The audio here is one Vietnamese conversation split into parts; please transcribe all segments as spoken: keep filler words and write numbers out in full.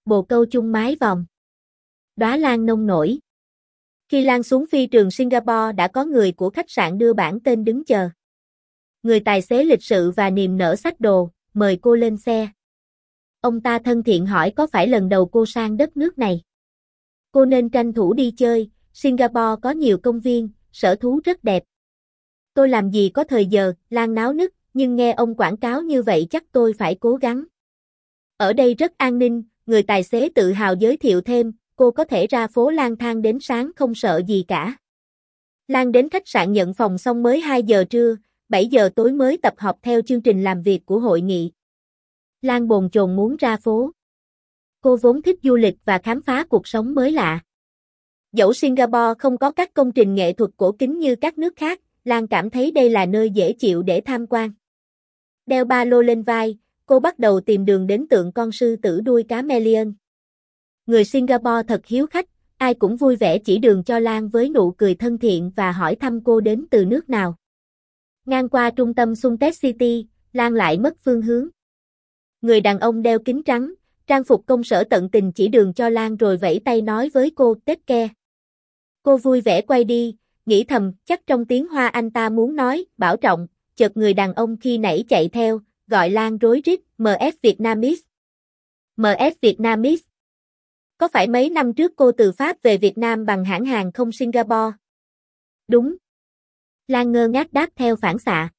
bồ câu chung mái vòm. Đóa lan nông nổi. Khi Lan xuống phi trường Singapore đã có người của khách sạn đưa bảng tên đứng chờ. Người tài xế lịch sự và niềm nở xách đồ, mời cô lên xe. Ông ta thân thiện hỏi có phải lần đầu cô sang đất nước này. Cô nên tranh thủ đi chơi, Singapore có nhiều công viên, sở thú rất đẹp. Tôi làm gì có thời giờ, Lan náo nức, nhưng nghe ông quảng cáo như vậy chắc tôi phải cố gắng. Ở đây rất an ninh, người tài xế tự hào giới thiệu thêm, cô có thể ra phố lang thang đến sáng không sợ gì cả. Lan đến khách sạn nhận phòng xong mới hai giờ trưa, bảy giờ tối mới tập họp theo chương trình làm việc của hội nghị. Lan bồn chồn muốn ra phố. Cô vốn thích du lịch và khám phá cuộc sống mới lạ. Dẫu Singapore không có các công trình nghệ thuật cổ kính như các nước khác, Lan cảm thấy đây là nơi dễ chịu để tham quan. Đeo ba lô lên vai, cô bắt đầu tìm đường đến tượng con sư tử đuôi cá Melian. Người Singapore thật hiếu khách, ai cũng vui vẻ chỉ đường cho Lan với nụ cười thân thiện và hỏi thăm cô đến từ nước nào. Ngang qua trung tâm Suntec City, Lan lại mất phương hướng. Người đàn ông đeo kính trắng, trang phục công sở tận tình chỉ đường cho Lan rồi vẫy tay nói với cô take care. Cô vui vẻ quay đi, nghĩ thầm chắc trong tiếng Hoa anh ta muốn nói bảo trọng, chợt người đàn ông khi nãy chạy theo, gọi Lan rối rít em ép Vietnamese. em ép Vietnamese. Có phải mấy năm trước cô từ Pháp về Việt Nam bằng hãng hàng không Singapore? Đúng. Lan ngơ ngác đáp theo phản xạ.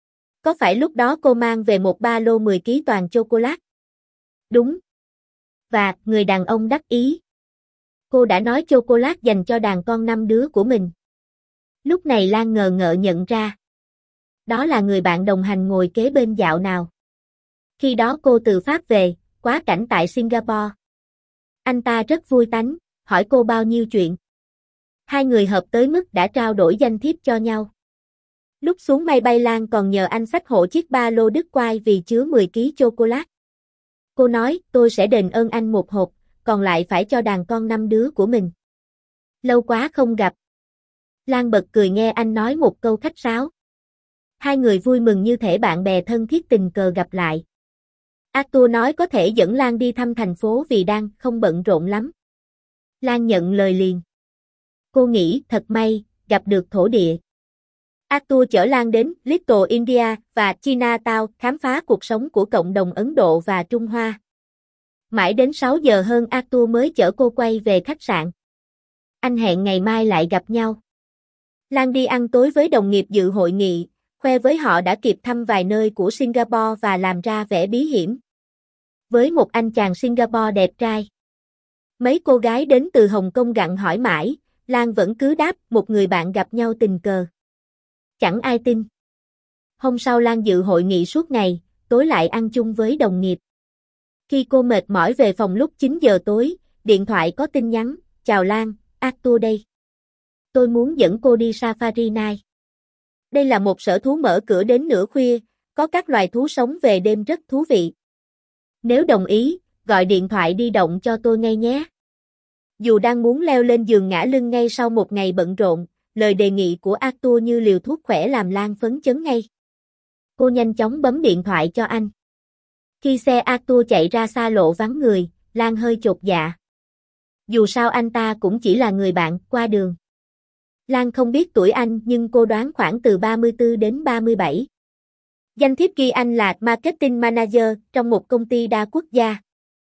Có phải lúc đó cô mang về một ba lô mười ki lô gam toàn chocolate? Đúng. Và, người đàn ông đắc ý. Cô đã nói chocolate dành cho đàn con năm đứa của mình. Lúc này Lan ngờ ngợ nhận ra. Đó là người bạn đồng hành ngồi kế bên dạo nào. Khi đó cô từ Pháp về, quá cảnh tại Singapore. Anh ta rất vui tánh, hỏi cô bao nhiêu chuyện. Hai người hợp tới mức đã trao đổi danh thiếp cho nhau. Lúc xuống máy bay Lan còn nhờ anh xách hộ chiếc ba lô đứt quai vì chứa mười ki lô gam chocolate. Cô nói, tôi sẽ đền ơn anh một hộp, còn lại phải cho đàn con năm đứa của mình. Lâu quá không gặp. Lan bật cười nghe anh nói một câu khách sáo. Hai người vui mừng như thể bạn bè thân thiết tình cờ gặp lại. Arthur nói có thể dẫn Lan đi thăm thành phố vì đang không bận rộn lắm. Lan nhận lời liền. Cô nghĩ thật may, gặp được thổ địa. Arthur chở Lan đến Little India và Chinatown khám phá cuộc sống của cộng đồng Ấn Độ và Trung Hoa. Mãi đến sáu giờ hơn Arthur mới chở cô quay về khách sạn. Anh hẹn ngày mai lại gặp nhau. Lan đi ăn tối với đồng nghiệp dự hội nghị, khoe với họ đã kịp thăm vài nơi của Singapore và làm ra vẻ bí hiểm. Với một anh chàng Singapore đẹp trai. Mấy cô gái đến từ Hồng Kông gặng hỏi mãi, Lan vẫn cứ đáp một người bạn gặp nhau tình cờ. Chẳng ai tin. Hôm sau Lan dự hội nghị suốt ngày, tối lại ăn chung với đồng nghiệp. Khi cô mệt mỏi về phòng lúc chín giờ tối, điện thoại có tin nhắn, chào Lan, Arthur đây. Tôi muốn dẫn cô đi Safari Night. Đây là một sở thú mở cửa đến nửa khuya, có các loài thú sống về đêm rất thú vị. Nếu đồng ý, gọi điện thoại đi động cho tôi ngay nhé. Dù đang muốn leo lên giường ngả lưng ngay sau một ngày bận rộn, lời đề nghị của Arthur như liều thuốc khỏe làm Lan phấn chấn ngay. Cô nhanh chóng bấm điện thoại cho anh. Khi xe Arthur chạy ra xa lộ vắng người, Lan hơi chột dạ. Dù sao anh ta cũng chỉ là người bạn qua đường. Lan không biết tuổi anh nhưng cô đoán khoảng từ ba mươi tư đến ba mươi bảy. Danh thiếp ghi anh là Marketing Manager trong một công ty đa quốc gia.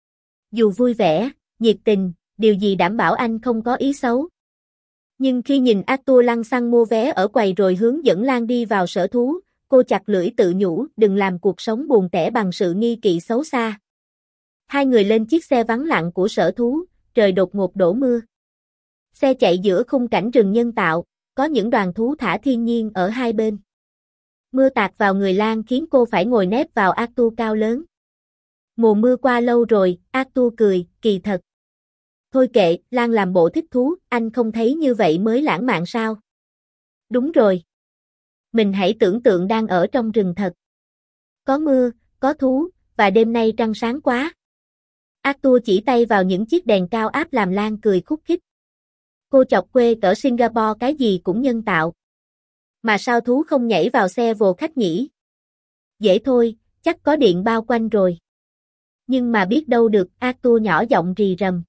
Dù vui vẻ, nhiệt tình, điều gì đảm bảo anh không có ý xấu. Nhưng khi nhìn Arthur lăng xăng mua vé ở quầy rồi hướng dẫn Lan đi vào sở thú, cô chặt lưỡi tự nhủ đừng làm cuộc sống buồn tẻ bằng sự nghi kỵ xấu xa. Hai người lên chiếc xe vắng lặng của sở thú, trời đột ngột đổ mưa. Xe chạy giữa khung cảnh rừng nhân tạo, có những đoàn thú thả thiên nhiên ở hai bên. Mưa tạt vào người Lan khiến cô phải ngồi nép vào Arthur cao lớn. Mùa mưa qua lâu rồi, Arthur cười, kỳ thật. Thôi kệ, Lan làm bộ thích thú, anh không thấy như vậy mới lãng mạn sao? Đúng rồi. Mình hãy tưởng tượng đang ở trong rừng thật. Có mưa, có thú, và đêm nay trăng sáng quá. Arthur chỉ tay vào những chiếc đèn cao áp làm Lan cười khúc khích. Cô chọc quê ở Singapore cái gì cũng nhân tạo. Mà sao thú không nhảy vào xe vồ khách nhỉ? Dễ thôi, chắc có điện bao quanh rồi. Nhưng mà biết đâu được, Arthur nhỏ giọng rì rầm.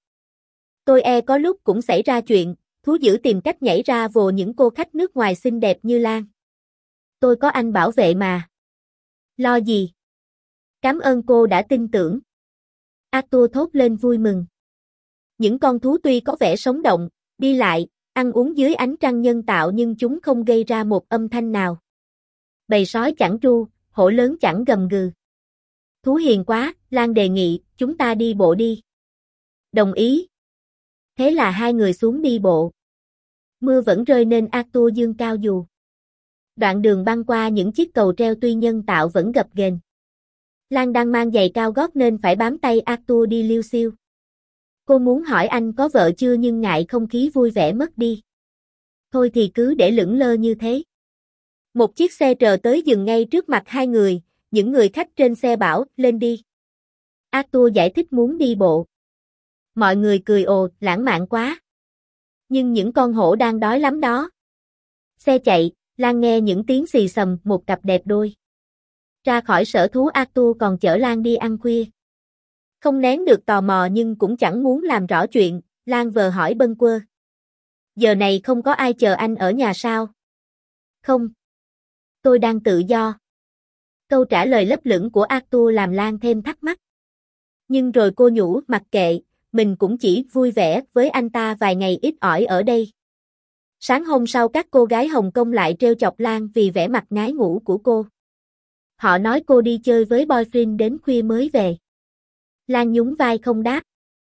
Tôi e có lúc cũng xảy ra chuyện, thú dữ tìm cách nhảy ra vồ những cô khách nước ngoài xinh đẹp như Lan. Tôi có anh bảo vệ mà. Lo gì? Cảm ơn cô đã tin tưởng. Arthur thốt lên vui mừng. Những con thú tuy có vẻ sống động, đi lại, ăn uống dưới ánh trăng nhân tạo nhưng chúng không gây ra một âm thanh nào. Bầy sói chẳng tru, hổ lớn chẳng gầm gừ. Thú hiền quá, Lan đề nghị, chúng ta đi bộ đi. Đồng ý. Thế là hai người xuống đi bộ. Mưa vẫn rơi nên Arthur dương cao dù. Đoạn đường băng qua những chiếc cầu treo tuy nhân tạo vẫn gập ghềnh. Lan đang mang giày cao gót nên phải bám tay Arthur đi liêu xiêu. Cô muốn hỏi anh có vợ chưa nhưng ngại không khí vui vẻ mất đi. Thôi thì cứ để lững lơ như thế. Một chiếc xe trờ tới dừng ngay trước mặt hai người, những người khách trên xe bảo, lên đi. Arthur giải thích muốn đi bộ. Mọi người cười ồ, lãng mạn quá. Nhưng những con hổ đang đói lắm đó. Xe chạy, Lan nghe những tiếng xì xầm, một cặp đẹp đôi. Ra khỏi sở thú Arthur còn chở Lan đi ăn khuya. Không nén được tò mò nhưng cũng chẳng muốn làm rõ chuyện, Lan vờ hỏi bâng quơ. Giờ này không có ai chờ anh ở nhà sao? Không. Tôi đang tự do. Câu trả lời lấp lửng của Arthur làm Lan thêm thắc mắc. Nhưng rồi cô nhủ mặc kệ, mình cũng chỉ vui vẻ với anh ta vài ngày ít ỏi ở đây. Sáng hôm sau các cô gái Hồng Kông lại trêu chọc Lan vì vẻ mặt ngái ngủ của cô. Họ nói cô đi chơi với boyfriend đến khuya mới về. Lan nhún vai không đáp.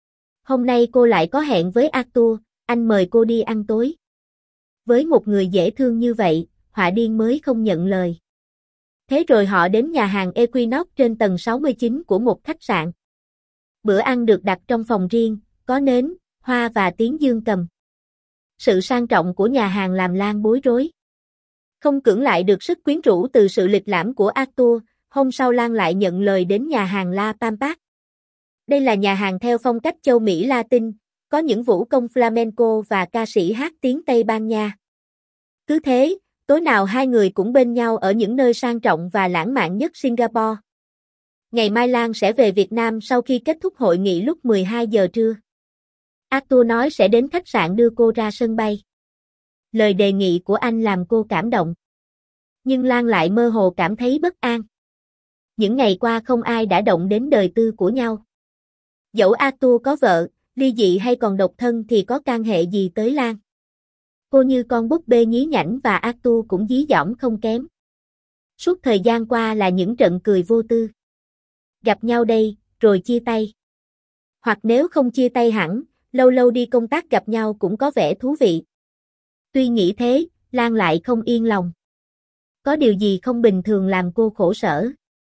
Hôm nay cô lại có hẹn với Arthur, anh mời cô đi ăn tối. Với một người dễ thương như vậy, họa điên mới không nhận lời. Thế rồi họ đến nhà hàng Equinox trên tầng sáu mươi chín của một khách sạn. Bữa ăn được đặt trong phòng riêng, có nến, hoa và tiếng dương cầm. Sự sang trọng của nhà hàng làm Lan bối rối. Không cưỡng lại được sức quyến rũ từ sự lịch lãm của Arthur, hôm sau Lan lại nhận lời đến nhà hàng La Pampas. Đây là nhà hàng theo phong cách châu Mỹ Latin, có những vũ công flamenco và ca sĩ hát tiếng Tây Ban Nha. Cứ thế, tối nào hai người cũng bên nhau ở những nơi sang trọng và lãng mạn nhất Singapore. Ngày mai Lan sẽ về Việt Nam sau khi kết thúc hội nghị lúc mười hai giờ trưa. Arthur nói sẽ đến khách sạn đưa cô ra sân bay. Lời đề nghị của anh làm cô cảm động. Nhưng Lan lại mơ hồ cảm thấy bất an. Những ngày qua không ai đã động đến đời tư của nhau. Dẫu Arthur có vợ, ly dị hay còn độc thân thì có can hệ gì tới Lan. Cô như con búp bê nhí nhảnh và Arthur cũng dí dỏm không kém. Suốt thời gian qua là những trận cười vô tư. Gặp nhau đây, rồi chia tay. Hoặc nếu không chia tay hẳn, lâu lâu đi công tác gặp nhau cũng có vẻ thú vị. Tuy nghĩ thế, Lan lại không yên lòng. Có điều gì không bình thường làm cô khổ sở.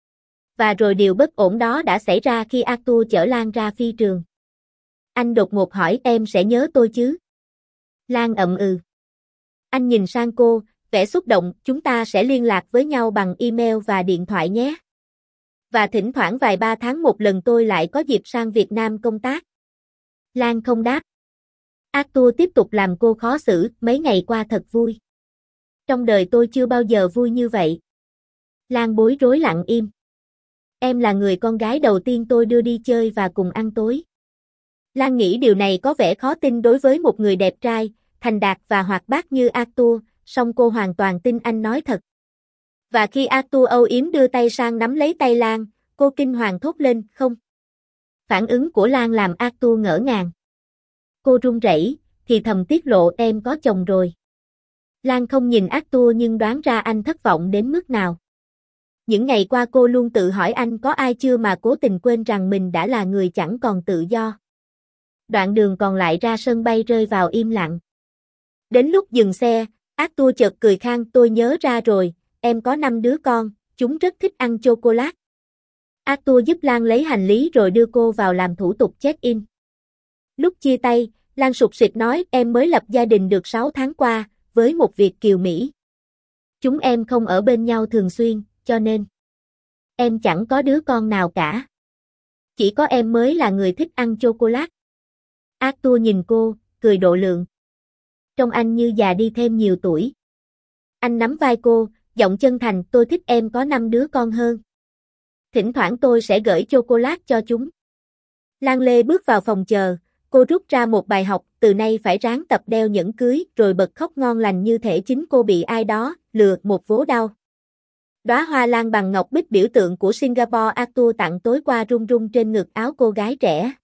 Và rồi điều bất ổn đó đã xảy ra khi Arthur chở Lan ra phi trường. Anh đột ngột hỏi em sẽ nhớ tôi chứ? Lan ậm ừ. Anh nhìn sang cô, vẻ xúc động, chúng ta sẽ liên lạc với nhau bằng email và điện thoại nhé. Và thỉnh thoảng vài ba tháng một lần tôi lại có dịp sang Việt Nam công tác. Lan không đáp. Arthur tiếp tục làm cô khó xử, mấy ngày qua thật vui. Trong đời tôi chưa bao giờ vui như vậy. Lan bối rối lặng im. Em là người con gái đầu tiên tôi đưa đi chơi và cùng ăn tối. Lan nghĩ điều này có vẻ khó tin đối với một người đẹp trai, thành đạt và hoạt bát như Arthur, song cô hoàn toàn tin anh nói thật. Và khi Arthur âu yếm đưa tay sang nắm lấy tay Lan, cô kinh hoàng thốt lên, không. Phản ứng của Lan làm Arthur ngỡ ngàng. Cô run rẩy, thì thầm tiết lộ em có chồng rồi. Lan không nhìn Arthur nhưng đoán ra anh thất vọng đến mức nào. Những ngày qua cô luôn tự hỏi anh có ai chưa mà cố tình quên rằng mình đã là người chẳng còn tự do. Đoạn đường còn lại ra sân bay rơi vào im lặng. Đến lúc dừng xe, Arthur chợt cười khang, tôi nhớ ra rồi, em có năm đứa con, chúng rất thích ăn chocolate. Arthur giúp Lan lấy hành lý rồi đưa cô vào làm thủ tục check-in. Lúc chia tay, Lan sụt sịt nói em mới lập gia đình được sáu tháng qua, với một Việt kiều Mỹ. Chúng em không ở bên nhau thường xuyên, cho nên em chẳng có đứa con nào cả. Chỉ có em mới là người thích ăn chocolate. Arthur nhìn cô, cười độ lượng. Trông anh như già đi thêm nhiều tuổi. Anh nắm vai cô, giọng chân thành, tôi thích em có năm đứa con hơn. Thỉnh thoảng tôi sẽ gửi chocolate cho chúng. Lan Lê bước vào phòng chờ, cô rút ra một bài học, từ nay phải ráng tập đeo nhẫn cưới, rồi bật khóc ngon lành như thể chính cô bị ai đó lừa một vố đau. Đóa hoa lan bằng ngọc bích biểu tượng của Singapore Arthur tặng tối qua rung rung trên ngực áo cô gái trẻ.